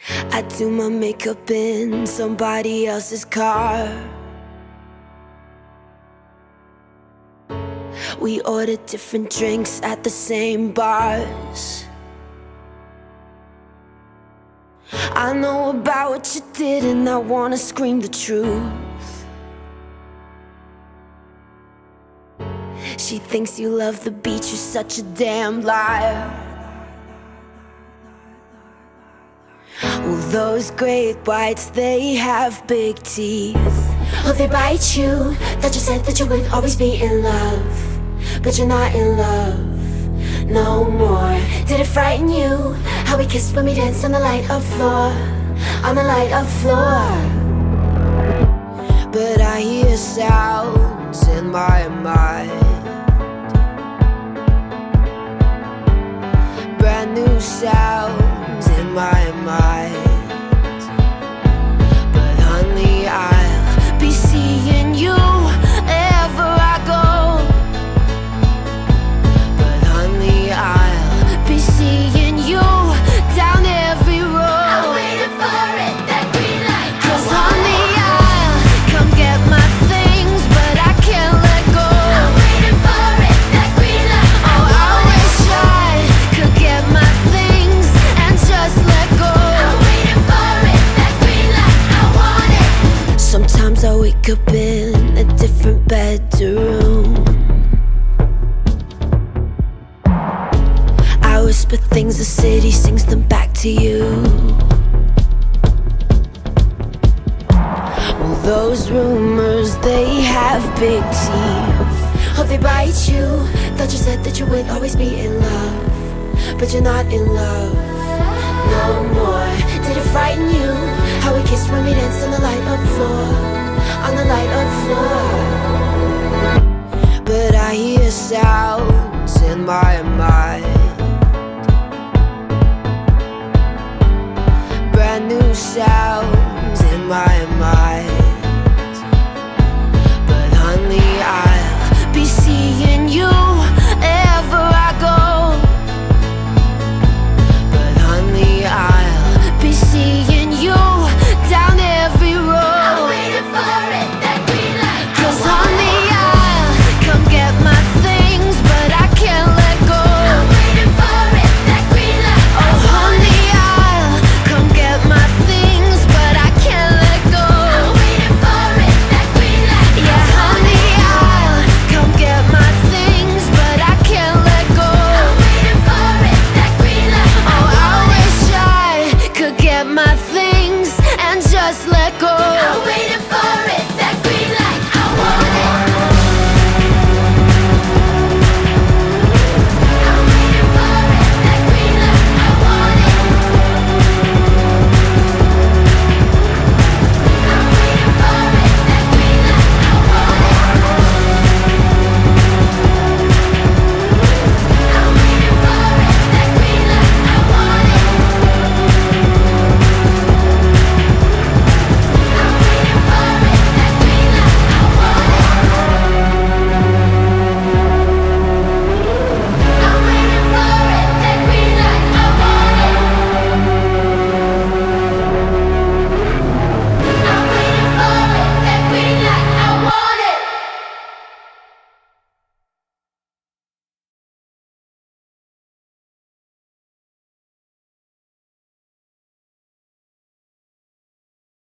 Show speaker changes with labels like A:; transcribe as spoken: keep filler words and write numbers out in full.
A: I do my makeup in somebody else's car. We order different drinks at the same bars. I know about what you did and I wanna scream the truth. She thinks you love the beach, you're such a damn liar. Well, those great whites, they have big teeth.
B: Oh, they bite you. That you said that you would always be in love, but you're not in love no more. Did it frighten you how we kissed when we danced on the light of floor, on the light of floor?
A: But I hear sounds in my mind, brand new sounds in my mind. But honey, I'll be seeing you wherever I go. But honey, I'll be seeing you down every road.
B: I'm waiting for it, that green light.
A: 'Cause honey, I'll come get my things, but I can't let go.
B: I'm waiting for it, that green light.
A: Oh, I wish I could get my things and just let go.
B: I'm waiting for it, that green light. I want it.
A: Sometimes I wake up in a different bedroom. I whisper things, the city sings them back to you. Well, those rumors, they have big teeth.
B: Oh, they bite you. Thought you said that you would always be in love, but you're not in love no more. Did it frighten you how we kissed when we danced on the light of floor, on the light of floor?
A: But I hear sounds in my mind, brand new sounds